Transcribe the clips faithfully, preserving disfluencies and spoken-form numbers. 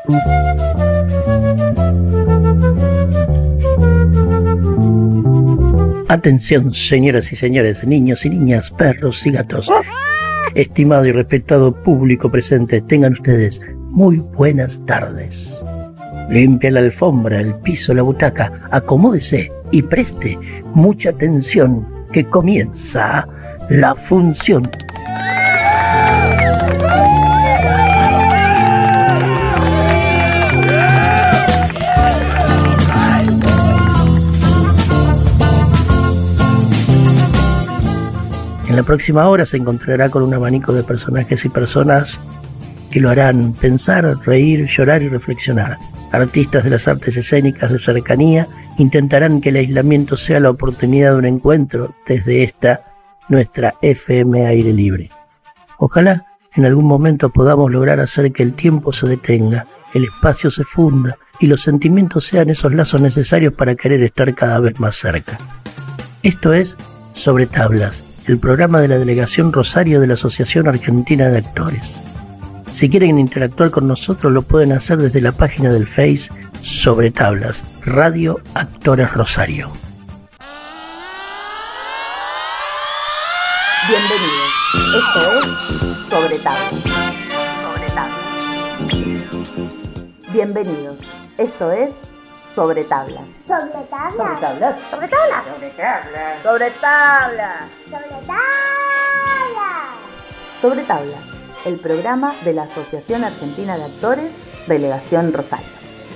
Atención, señoras y señores, niños y niñas, perros y gatos. Estimado y respetado público presente, tengan ustedes muy buenas tardes. Limpia la alfombra, el piso, la butaca, acomódese y preste mucha atención que comienza la función. En la próxima hora se encontrará con un abanico de personajes y personas que lo harán pensar, reír, llorar y reflexionar. Artistas de las artes escénicas de cercanía intentarán que el aislamiento sea la oportunidad de un encuentro desde esta, nuestra F M Aire Libre. Ojalá en algún momento podamos lograr hacer que el tiempo se detenga, el espacio se funda y los sentimientos sean esos lazos necesarios para querer estar cada vez más cerca. Esto es Sobre Tablas, el programa de la Delegación Rosario de la Asociación Argentina de Actores. Si quieren interactuar con nosotros lo pueden hacer desde la página del Face Sobre Tablas, Radio Actores Rosario. Bienvenidos, esto es Sobre Tablas. Sobre Tablas. Bienvenidos, esto es Sobre Tablas. Sobre tablas. Sobre tablas. Sobre tablas. Sobre tablas. Sobre tablas. Sobre tablas. Sobre Tablas, el programa de la Asociación Argentina de Actores, Delegación Rosario.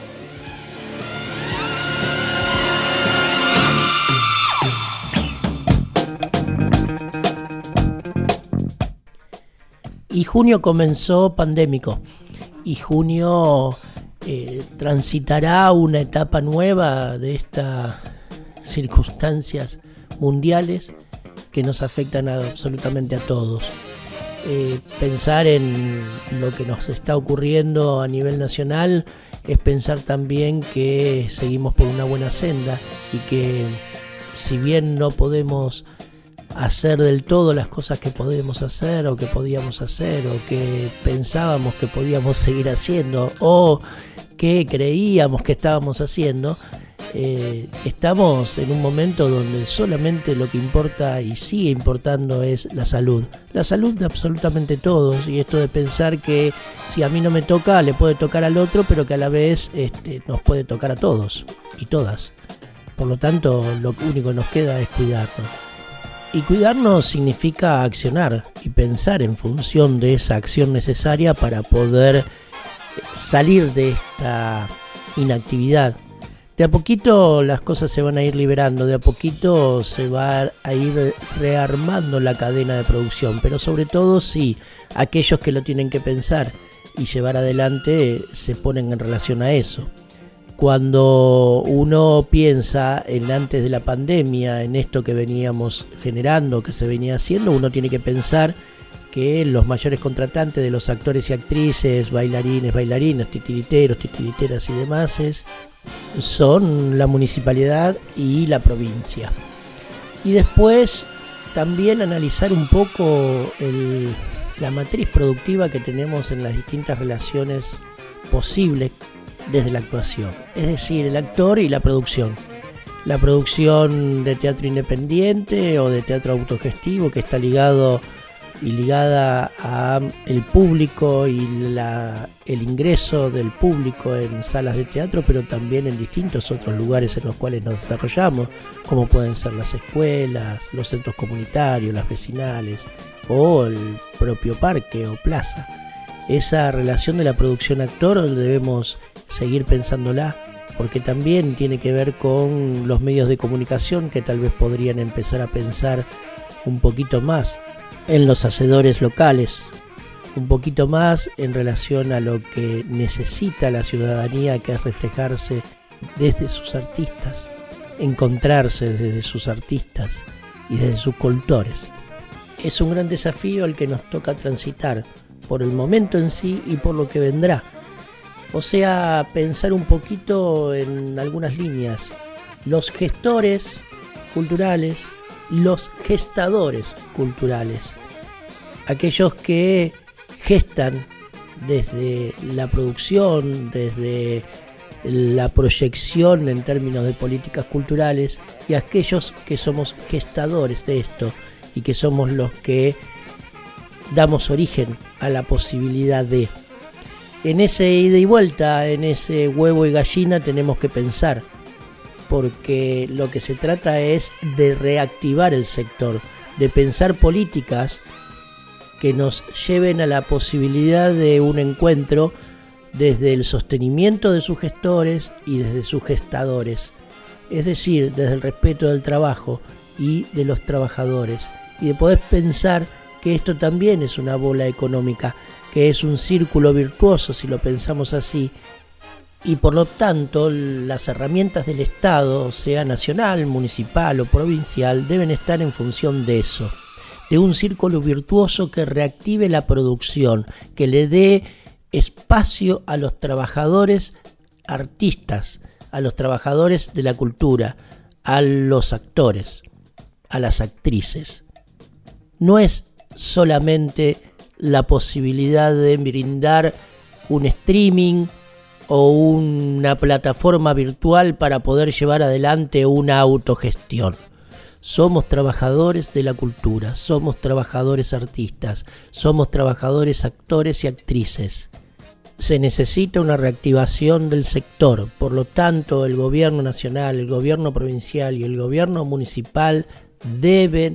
Y junio comenzó pandémico, y junio eh, transitará una etapa nueva de estas circunstancias mundiales que nos afectan a, absolutamente a todos. Eh, pensar en lo que nos está ocurriendo a nivel nacional es pensar también que seguimos por una buena senda y que si bien no podemos hacer del todo las cosas que podemos hacer o que podíamos hacer o que pensábamos que podíamos seguir haciendo o que creíamos que estábamos haciendo, Eh, estamos en un momento donde solamente lo que importa y sigue importando es la salud. La salud de absolutamente todos, y esto de pensar que si a mí no me toca, le puede tocar al otro, pero que a la vez este, nos puede tocar a todos y todas. Por lo tanto, lo único que nos queda es cuidarnos. Y cuidarnos significa accionar y pensar en función de esa acción necesaria para poder salir de esta inactividad. De a poquito las cosas se van a ir liberando, de a poquito se va a ir rearmando la cadena de producción, pero sobre todo sí, aquellos que lo tienen que pensar y llevar adelante se ponen en relación a eso. Cuando uno piensa en antes de la pandemia, en esto que veníamos generando, que se venía haciendo, uno tiene que pensar que los mayores contratantes de los actores y actrices, bailarines, bailarinas, titiriteros, titiriteras y demás es, son la municipalidad y la provincia. Y después también analizar un poco el, la matriz productiva que tenemos en las distintas relaciones posibles desde la actuación, es decir, el actor y la producción. La producción de teatro independiente o de teatro autogestivo que está ligado y ligada a el público y la, el ingreso del público en salas de teatro, pero también en distintos otros lugares en los cuales nos desarrollamos, como pueden ser las escuelas, los centros comunitarios, las vecinales o el propio parque o plaza. Esa relación de la producción actor debemos seguir pensándola, porque también tiene que ver con los medios de comunicación que tal vez podrían empezar a pensar un poquito más en los hacedores locales, un poquito más en relación a lo que necesita la ciudadanía, que es reflejarse desde sus artistas, encontrarse desde sus artistas y desde sus cultores. Es un gran desafío el que nos toca transitar por el momento en sí y por lo que vendrá. O sea, pensar un poquito en algunas líneas. Los gestores culturales, los gestadores culturales, aquellos que gestan desde la producción, desde la proyección en términos de políticas culturales, y aquellos que somos gestadores de esto y que somos los que damos origen a la posibilidad de. En ese ida y vuelta, en ese huevo y gallina tenemos que pensar, porque lo que se trata es de reactivar el sector, de pensar políticas que nos lleven a la posibilidad de un encuentro desde el sostenimiento de sus gestores y desde sus gestadores, es decir, desde el respeto del trabajo y de los trabajadores, y de poder pensar que esto también es una bola económica, que es un círculo virtuoso si lo pensamos así, y por lo tanto las herramientas del Estado, sea nacional, municipal o provincial, deben estar en función de eso, de un círculo virtuoso que reactive la producción, que le dé espacio a los trabajadores artistas, a los trabajadores de la cultura, a los actores, a las actrices. No es solamente la posibilidad de brindar un streaming o una plataforma virtual para poder llevar adelante una autogestión. Somos trabajadores de la cultura, somos trabajadores artistas, somos trabajadores actores y actrices. Se necesita una reactivación del sector, por lo tanto el gobierno nacional, el gobierno provincial y el gobierno municipal deben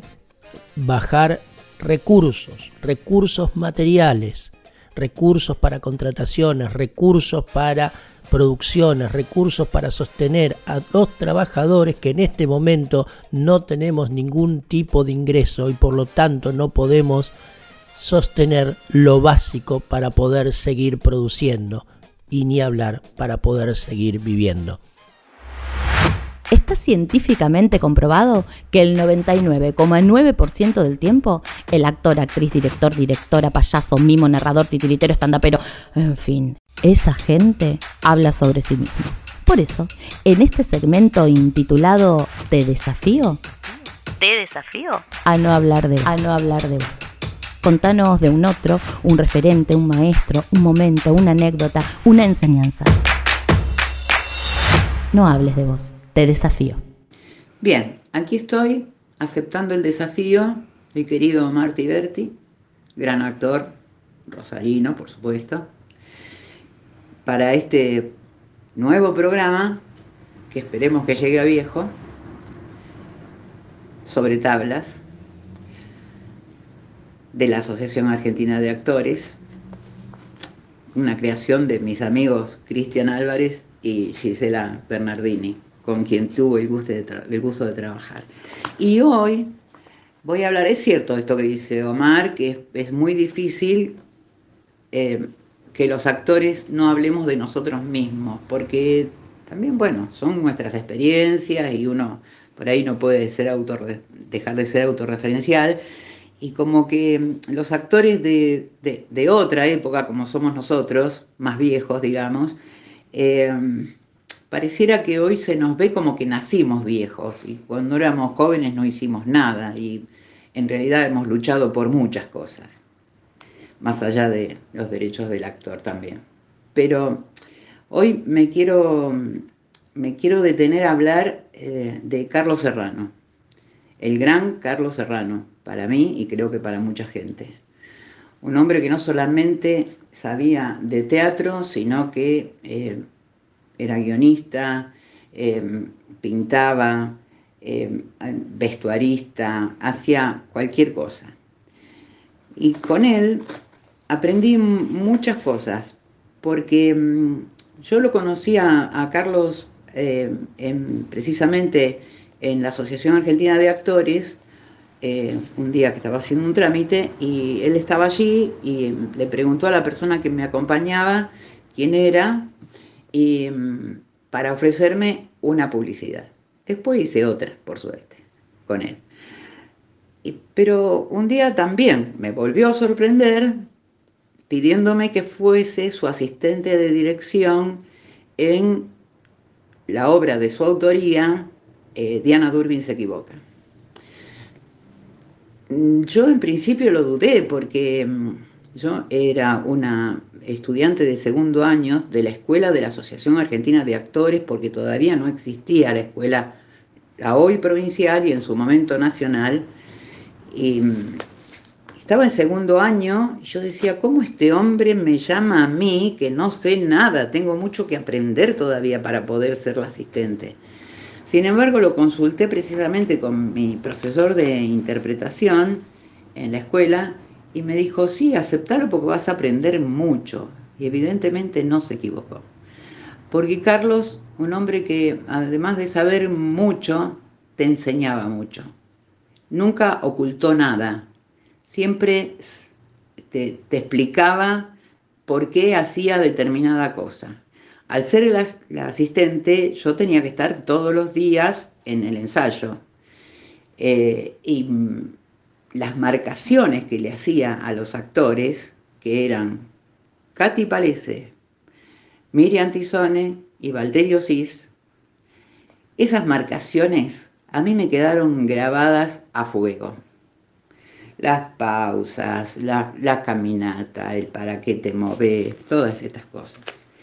bajar recursos, recursos materiales, recursos para contrataciones, recursos para producciones, recursos para sostener a los trabajadores que en este momento no tenemos ningún tipo de ingreso y por lo tanto no podemos sostener lo básico para poder seguir produciendo y ni hablar para poder seguir viviendo. Está científicamente comprobado que el noventa y nueve coma nueve por ciento del tiempo el actor, actriz, director, directora, payaso, mimo, narrador, titiritero, estandapero, en fin, esa gente habla sobre sí mismo. Por eso, en este segmento intitulado Te desafío, ¿Te desafío? a no hablar de vos. A no hablar de vos. Contanos de un otro, un referente, un maestro, un momento, una anécdota, una enseñanza. No hables de vos. Te desafío. Bien, aquí estoy aceptando el desafío del querido Omar Tiberti, gran actor, rosarino, por supuesto, para este nuevo programa, que esperemos que llegue a viejo, sobre tablas, de la Asociación Argentina de Actores, una creación de mis amigos Cristian Álvarez y Gisela Bernardini, con quien tuve el gusto de, tra- el gusto de trabajar. Y hoy voy a hablar, es cierto esto que dice Omar, que es, es muy difícil eh, que los actores no hablemos de nosotros mismos, porque también, bueno, son nuestras experiencias y uno por ahí no puede ser autorre- dejar de ser autorreferencial, y como que los actores de, de, de otra época, como somos nosotros, más viejos, digamos, eh, pareciera que hoy se nos ve como que nacimos viejos y cuando éramos jóvenes no hicimos nada y en realidad hemos luchado por muchas cosas, más allá de los derechos del actor también. Pero hoy me quiero, me quiero detener a hablar eh, de Carlos Serrano, el gran Carlos Serrano, para mí y creo que para mucha gente. Un hombre que no solamente sabía de teatro, sino que eh, era guionista, eh, pintaba, eh, vestuarista, hacía cualquier cosa. Y con él aprendí muchas cosas, porque mm, yo lo conocí a, a Carlos eh, en, precisamente en la Asociación Argentina de Actores, eh, un día que estaba haciendo un trámite, y él estaba allí y le preguntó a la persona que me acompañaba quién era, y para ofrecerme una publicidad. Después hice otra, por suerte, con él. Y, pero un día también me volvió a sorprender pidiéndome que fuese su asistente de dirección en la obra de su autoría, eh, Diana Durbin se equivoca. Yo en principio lo dudé porque Yo era una estudiante de segundo año de la escuela de la Asociación Argentina de Actores, porque todavía no existía la escuela, la hoy provincial y en su momento nacional. Y estaba en segundo año y yo decía, ¿cómo este hombre me llama a mí que no sé nada? Tengo mucho que aprender todavía para poder ser la asistente. Sin embargo, lo consulté precisamente con mi profesor de interpretación en la escuela y me dijo, sí, aceptalo porque vas a aprender mucho. Y evidentemente no se equivocó. Porque Carlos, un hombre que además de saber mucho, te enseñaba mucho. Nunca ocultó nada. Siempre te, te explicaba por qué hacía determinada cosa. Al ser la, la asistente, yo tenía que estar todos los días en el ensayo. Eh, y las marcaciones que le hacía a los actores, que eran Katy Palese, Miriam Tisone y Valterio Sis, esas marcaciones a mí me quedaron grabadas a fuego. Las pausas, la, la caminata, el para qué te moves, todas estas cosas.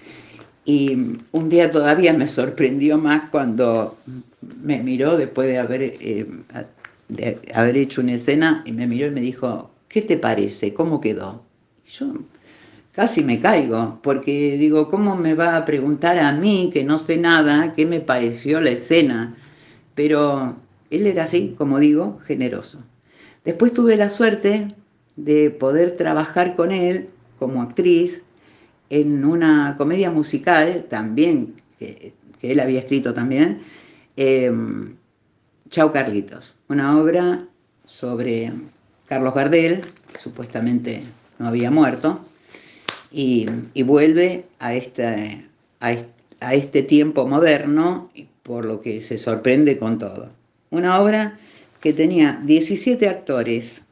Y un día todavía me sorprendió más cuando me miró después de haber, eh, de haber hecho una escena y me miró y me dijo, ¿qué te parece? ¿Cómo quedó? Y yo casi me caigo, porque digo, ¿cómo me va a preguntar a mí, que no sé nada, qué me pareció la escena? Pero él era así, como digo, generoso. Después tuve la suerte de poder trabajar con él como actriz en una comedia musical también, que, que él había escrito también, eh, Chau Carlitos, una obra sobre Carlos Gardel, que supuestamente no había muerto, y, y vuelve a este, a, este, a este tiempo moderno, por lo que se sorprende con todo. Una obra que tenía diecisiete actores.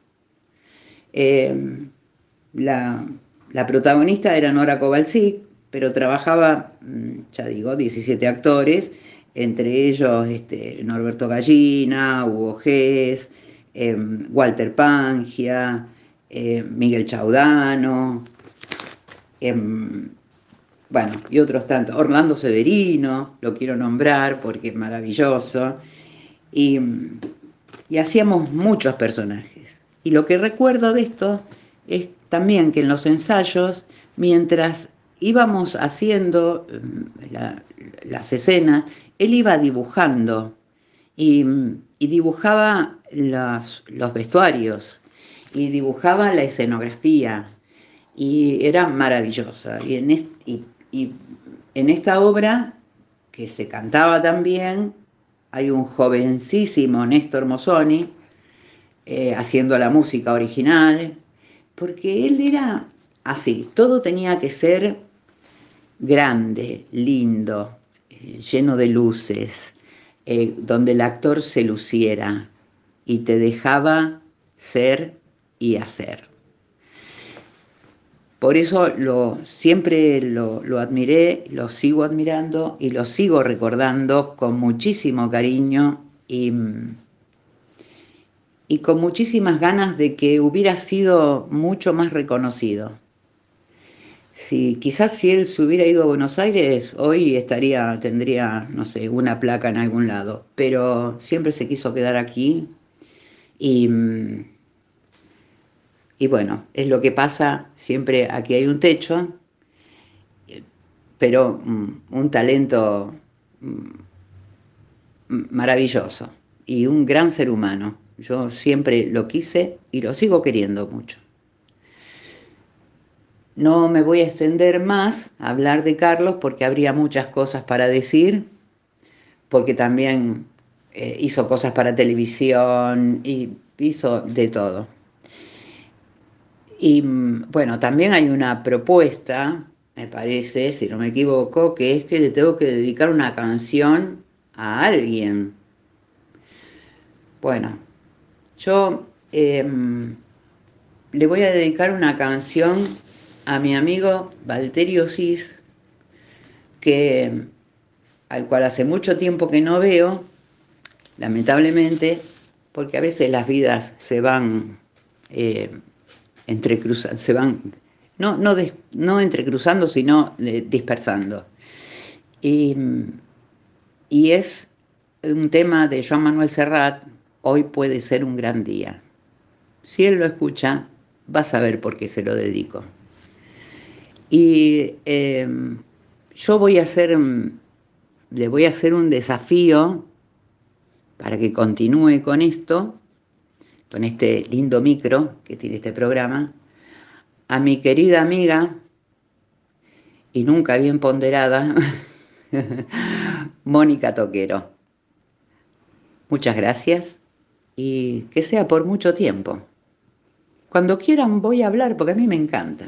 Eh, la... La protagonista era Nora Kovalsik, pero trabajaba, ya digo, diecisiete actores, entre ellos este, Norberto Gallina, Hugo Gess, eh, Walter Pangia, eh, Miguel Chaudano, eh, bueno, y otros tantos. Orlando Severino, lo quiero nombrar porque es maravilloso. Y, y hacíamos muchos personajes. Y lo que recuerdo de esto es también que en los ensayos, mientras íbamos haciendo la, las escenas, él iba dibujando y, y dibujaba los, los vestuarios y dibujaba la escenografía y era maravillosa. Y en, est, y, y en esta obra, que se cantaba también, hay un jovencísimo Néstor Mozzoni eh, haciendo la música original, porque él era así, todo tenía que ser grande, lindo, eh, lleno de luces, eh, donde el actor se luciera y te dejaba ser y hacer. Por eso lo, siempre lo, lo admiré, lo sigo admirando y lo sigo recordando con muchísimo cariño y... y con muchísimas ganas de que hubiera sido mucho más reconocido. Si, quizás si él se hubiera ido a Buenos Aires, hoy estaría, tendría, no sé, una placa en algún lado, pero siempre se quiso quedar aquí y, y bueno, es lo que pasa, siempre aquí hay un techo, pero un talento maravilloso y un gran ser humano. Yo siempre lo quise y lo sigo queriendo mucho. No me voy a extender más a hablar de Carlos porque habría muchas cosas para decir, porque también eh, hizo cosas para televisión y hizo de todo. Y bueno, también hay una propuesta, me parece, si no me equivoco, que es que le tengo que dedicar una canción a alguien. Bueno, yo eh, le voy a dedicar una canción a mi amigo Valterio Sis, que, al cual hace mucho tiempo que no veo, lamentablemente, porque a veces las vidas se van eh, entrecruzando, se van, no, no, des, no entrecruzando, sino eh, dispersando. Y, y es un tema de Joan Manuel Serrat, Hoy puede ser un gran día. Si él lo escucha, va a saber por qué se lo dedico. Y eh, yo voy a hacer, le voy a hacer un desafío para que continúe con esto, con este lindo micro que tiene este programa, a mi querida amiga y nunca bien ponderada, Mónica Toquero. Muchas gracias y que sea por mucho tiempo. Cuando quieran voy a hablar porque a mí me encanta.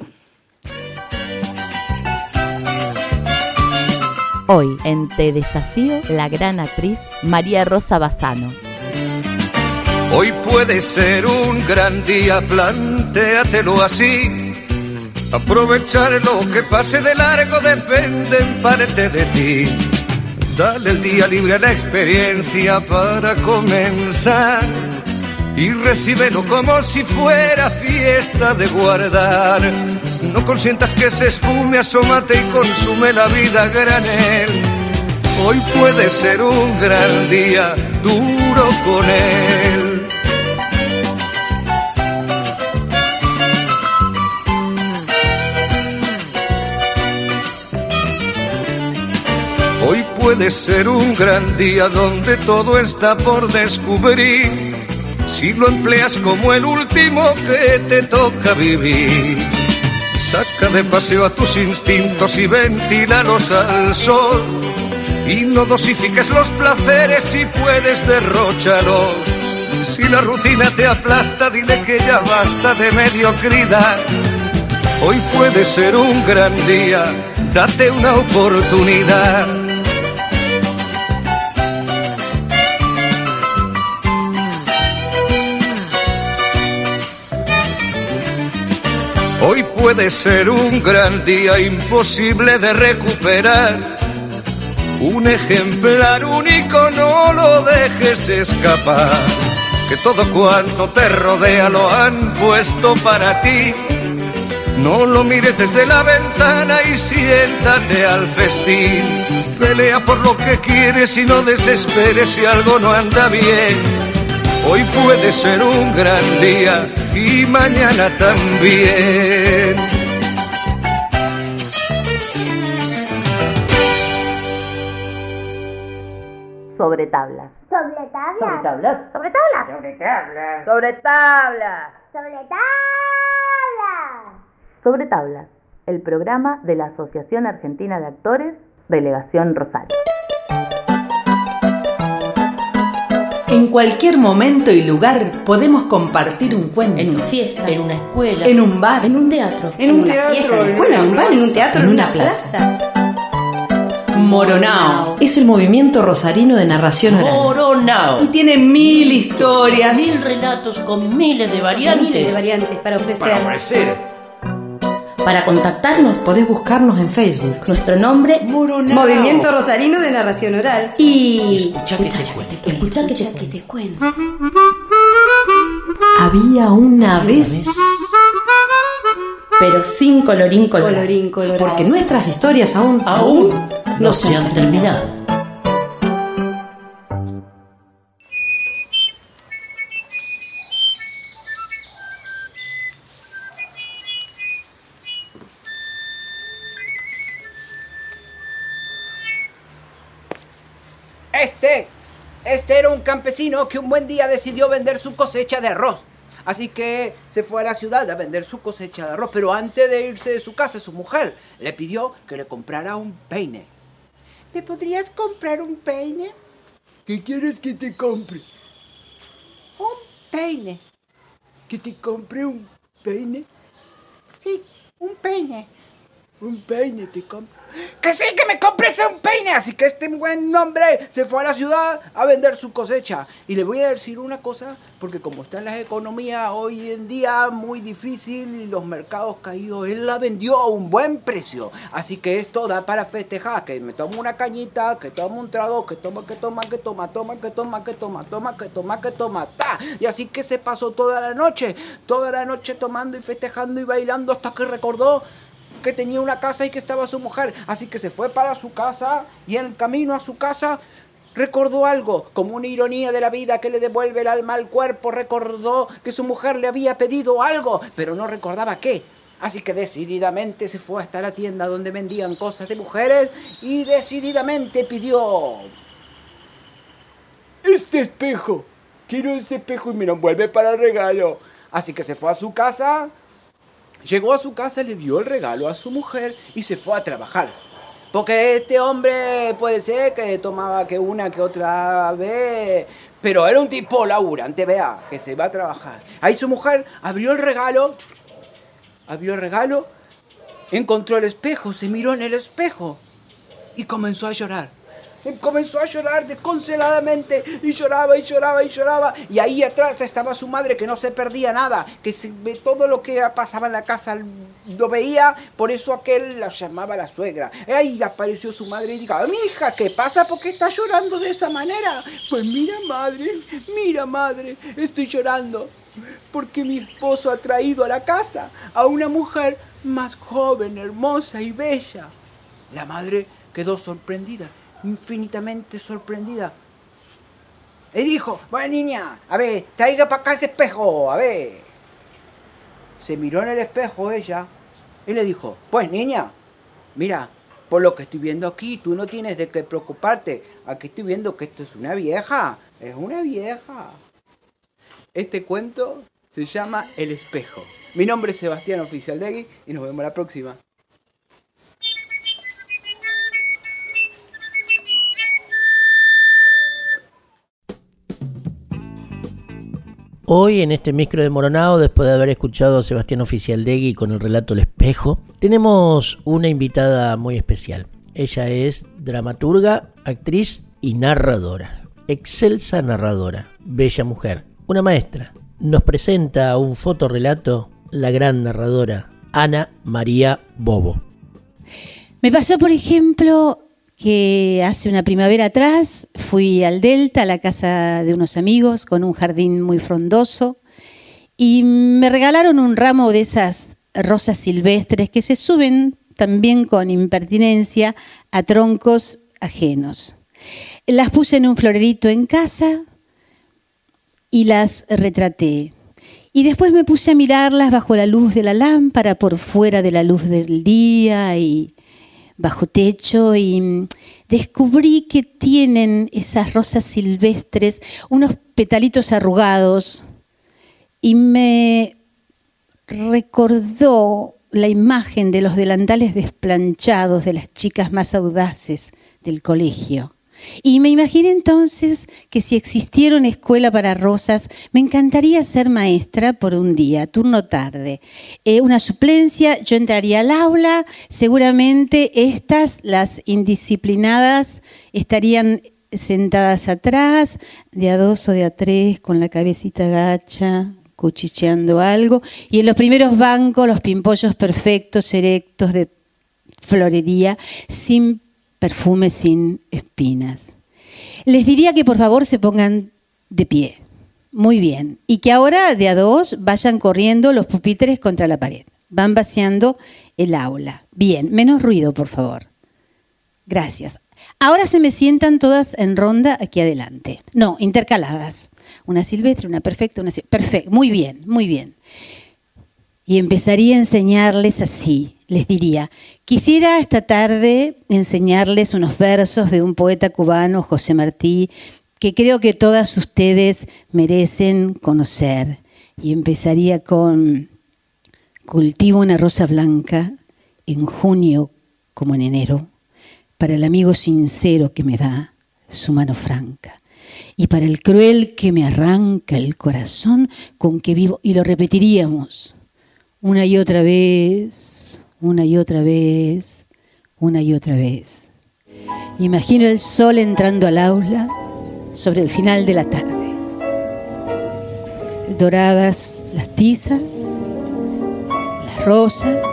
Hoy en Te Desafío, la gran actriz María Rosa Bassano. Hoy puede ser un gran día, plantéatelo así. Aprovechar lo que pase de largo depende en parte de ti. Dale el día libre a la experiencia para comenzar y recíbelo como si fuera fiesta de guardar. No consientas que se esfume, asómate y consume la vida a granel. Hoy puede ser un gran día, duro con él. Hoy puede ser un gran día donde todo está por descubrir, si lo empleas como el último que te toca vivir. Saca de paseo a tus instintos y ventílalos al sol, y no dosifiques los placeres si puedes derróchalos. Si la rutina te aplasta, dile que ya basta de mediocridad. Hoy puede ser un gran día, date una oportunidad. Hoy puede ser un gran día imposible de recuperar. Un ejemplar único, no lo dejes escapar. Que todo cuanto te rodea lo han puesto para ti. No lo mires desde la ventana y siéntate al festín. Pelea por lo que quieres y no desesperes si algo no anda bien. Hoy puede ser un gran día y mañana también. Sobre tablas. Sobre tablas. Sobre tablas. Sobre tablas. Sobre tablas. Sobre tablas. Sobre tablas. Sobre tablas. El programa de la Asociación Argentina de Actores, Delegación Rosario. En cualquier momento y lugar podemos compartir un cuento. En una fiesta, En una escuela, En un bar. en un teatro, En un teatro, en Bueno, en un bar, en un teatro, En una plaza. Moronao es el movimiento rosarino de narración oral. Moronao. Y tiene mil historias. Mil relatos con miles de variantes. Miles de variantes para ofrecer. Para ofrecer. Para contactarnos, Podés buscarnos en Facebook. nuestro nombre Moronao. Movimiento Rosarino de Narración Oral. Y... Escucha que te cuento. Escuchá que Escucha te que te cuento. Había una vez, pero sin colorín colorado. Colorín colorado. porque nuestras historias aún Aún no se han terminado. Este, este era un campesino que un buen día decidió vender su cosecha de arroz. Así que se fue a la ciudad a vender su cosecha de arroz. Pero antes de irse de su casa, su mujer le pidió que le comprara un peine. ¿Me podrías comprar un peine? ¿Qué quieres que te compre? Un peine. ¿Que te compre un peine? Sí, un peine. Un peine te compro. que sí, que me compres un peine. Así que este buen hombre se fue a la ciudad a vender su cosecha. Y le voy a decir una cosa, porque como están las economías hoy en día muy difícil y los mercados caídos, él la vendió a un buen precio. Así que esto da para festejar, que me tomo una cañita, que tomo un trago, que toma, que toma, que toma, toma, que toma, que toma, toma, que toma, que toma, ta. Y así que se pasó toda la noche, toda la noche tomando y festejando y bailando hasta que recordó que tenía una casa y que estaba su mujer. Así que se fue para su casa y en el camino a su casa recordó algo, como una ironía de la vida que le devuelve el alma al cuerpo. Recordó que su mujer le había pedido algo, pero no recordaba qué. Así que decididamente se fue hasta la tienda donde vendían cosas de mujeres y decididamente pidió: este espejo, quiero este espejo y me lo envuelve para el regalo. Así que se fue a su casa. Llegó a su casa, le dio el regalo a su mujer y se fue a trabajar. Porque este hombre puede ser que tomaba que una que otra vez, pero era un tipo laburante, vea, que se va a trabajar. Ahí su mujer abrió el regalo, abrió el regalo, encontró el espejo, se miró en el espejo y comenzó a llorar. Comenzó a llorar desconsoladamente y lloraba y lloraba y lloraba. Y ahí atrás estaba su madre, que no se perdía nada, que se, todo lo que pasaba en la casa lo veía. Por eso aquel la llamaba la suegra. Ahí apareció su madre y dijo: mi hija, ¿qué pasa? ¿Por qué estás llorando de esa manera? Pues mira, madre, mira, madre, estoy llorando porque mi esposo ha traído a la casa a una mujer más joven, hermosa y bella. La madre quedó sorprendida, infinitamente sorprendida. Y dijo: bueno, niña, a ver, traiga para acá ese espejo, a ver. Se miró en el espejo ella y le dijo: pues, niña, mira, por lo que estoy viendo aquí, tú no tienes de qué preocuparte. Aquí estoy viendo que esto es una vieja, es una vieja. Este cuento se llama El espejo. Mi nombre es Sebastián Oficialdegui y nos vemos la próxima. Hoy en este micro de Moronao, después de haber escuchado a Sebastián Oficialdegui con el relato El espejo, tenemos una invitada muy especial. Ella es dramaturga, actriz y narradora. Excelsa narradora, bella mujer, una maestra. Nos presenta un fotorrelato la gran narradora Ana María Bobo. Me pasó, por ejemplo, que hace una primavera atrás fui al Delta, a la casa de unos amigos, con un jardín muy frondoso, y me regalaron un ramo de esas rosas silvestres que se suben también con impertinencia a troncos ajenos. Las puse en un florerito en casa y las retraté. Y después me puse a mirarlas bajo la luz de la lámpara, por fuera de la luz del día y bajo techo, y descubrí que tienen esas rosas silvestres unos petalitos arrugados, y me recordó la imagen de los delantales desplanchados de las chicas más audaces del colegio. Y me imaginé entonces que si existiera una escuela para rosas, me encantaría ser maestra por un día, turno tarde. Eh, una suplencia, yo entraría al aula, seguramente estas, las indisciplinadas, estarían sentadas atrás, de a dos o de a tres, con la cabecita gacha, cuchicheando algo, y en los primeros bancos, los pimpollos perfectos, erectos, de florería, sin perfume, sin espinas. Les diría que por favor se pongan de pie. Muy bien. Y que ahora de a dos vayan corriendo los pupitres contra la pared. Van vaciando el aula. Bien, menos ruido, por favor. Gracias. Ahora se me sientan todas en ronda aquí adelante. No, intercaladas. Una silvestre, una perfecta, una silvestre. Perfecto, muy bien, muy bien. Y empezaría a enseñarles así. Les diría: quisiera esta tarde enseñarles unos versos de un poeta cubano, José Martí, que creo que todas ustedes merecen conocer. Y empezaría con: cultivo una rosa blanca en junio como en enero, para el amigo sincero que me da su mano franca, y para el cruel que me arranca el corazón con que vivo. Y lo repetiríamos una y otra vez, una y otra vez, una y otra vez. Imagino el sol entrando al aula sobre el final de la tarde. Doradas las tizas, las rosas,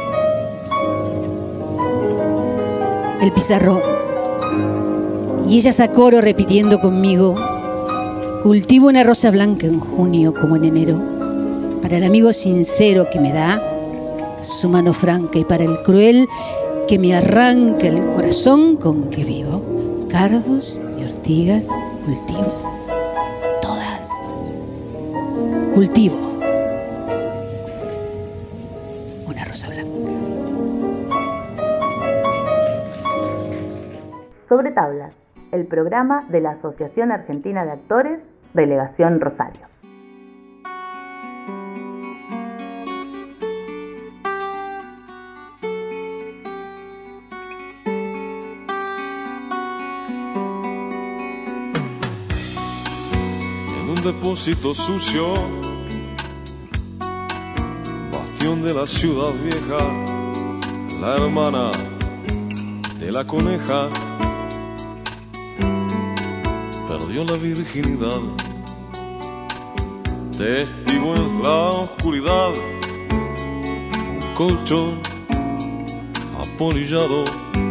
el pizarrón. Y ellas a coro repitiendo conmigo: cultivo una rosa blanca en junio como en enero, para el amigo sincero que me da su mano franca y para el cruel que me arranca el corazón con que vivo. Cardos y ortigas cultivo, todas. Cultivo una rosa blanca. Sobre tablas, el programa de la Asociación Argentina de Actores, Delegación Rosario. En un depósito sucio, bastión de la ciudad vieja, la hermana de la coneja perdió la virginidad. Testigo en la oscuridad, un colchón apolillado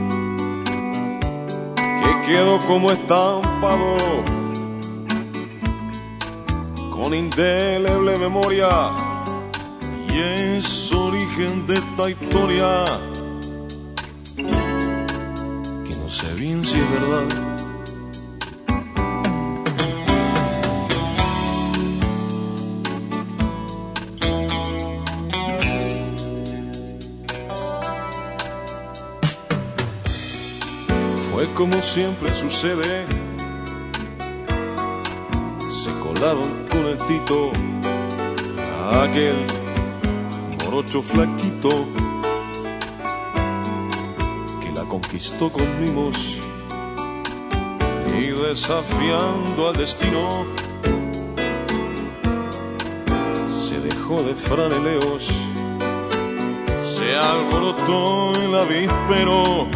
que quedó como estampado con indeleble memoria, y es origen de esta historia que no sé bien si es verdad. Fue como siempre sucede, se colaron con el Tito, aquel morocho flaquito que la conquistó con mimos y desafiando al destino se dejó de franeleos, se alborotó en la víspera.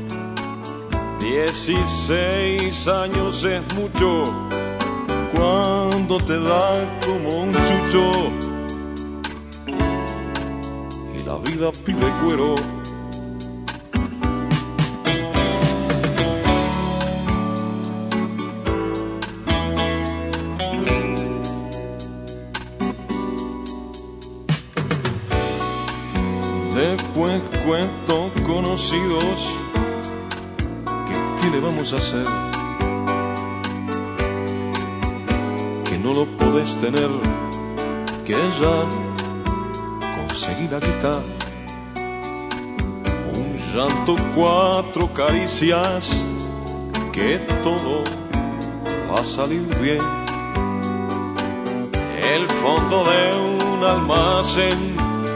Dieciséis años es mucho cuando te da como un chucho y la vida pide cuero. Después cuento conocidos, ¿qué le vamos a hacer? Que no lo podés tener, que ya conseguí la guitarra. Un llanto, cuatro caricias, que todo va a salir bien. El fondo de un almacén,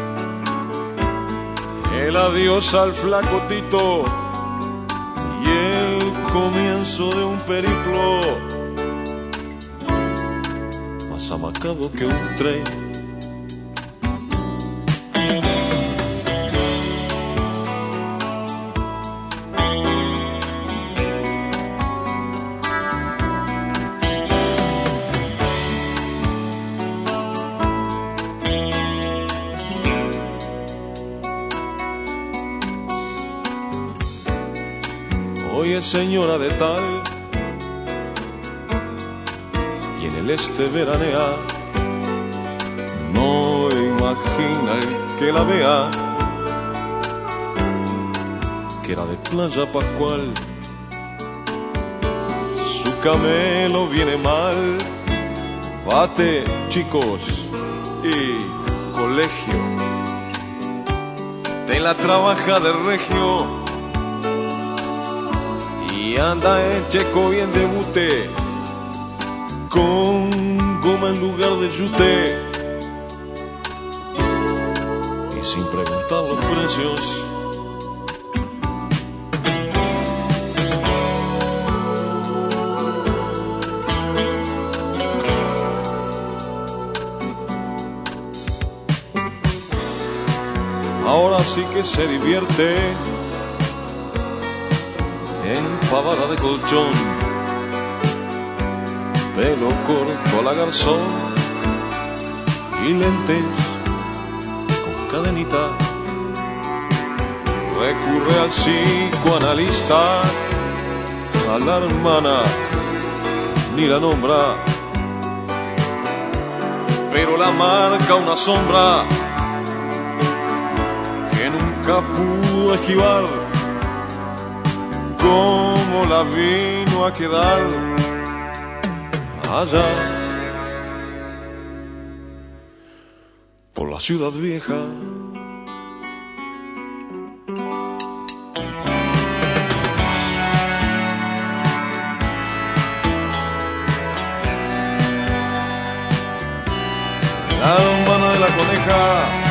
el adiós al flaco Tito y el comienzo de un periplo más amacado que un tren. Hoy es señora de tal y en el este veranea, no imagina el que la vea que era de Playa Pascual. Su camelo viene mal, bate chicos y colegio, te la trabaja de regio y anda en checo bien de bute, con goma en lugar de yute y sin preguntar los precios. Ahora sí que se divierte en pavada de colchón, pelo corto a la garzón y lentes con cadenita. Recurre al psicoanalista, a la hermana ni la nombra, pero la marca una sombra que nunca pudo esquivar. Cómo la vino a quedar allá por la ciudad vieja. La hermana de la coneja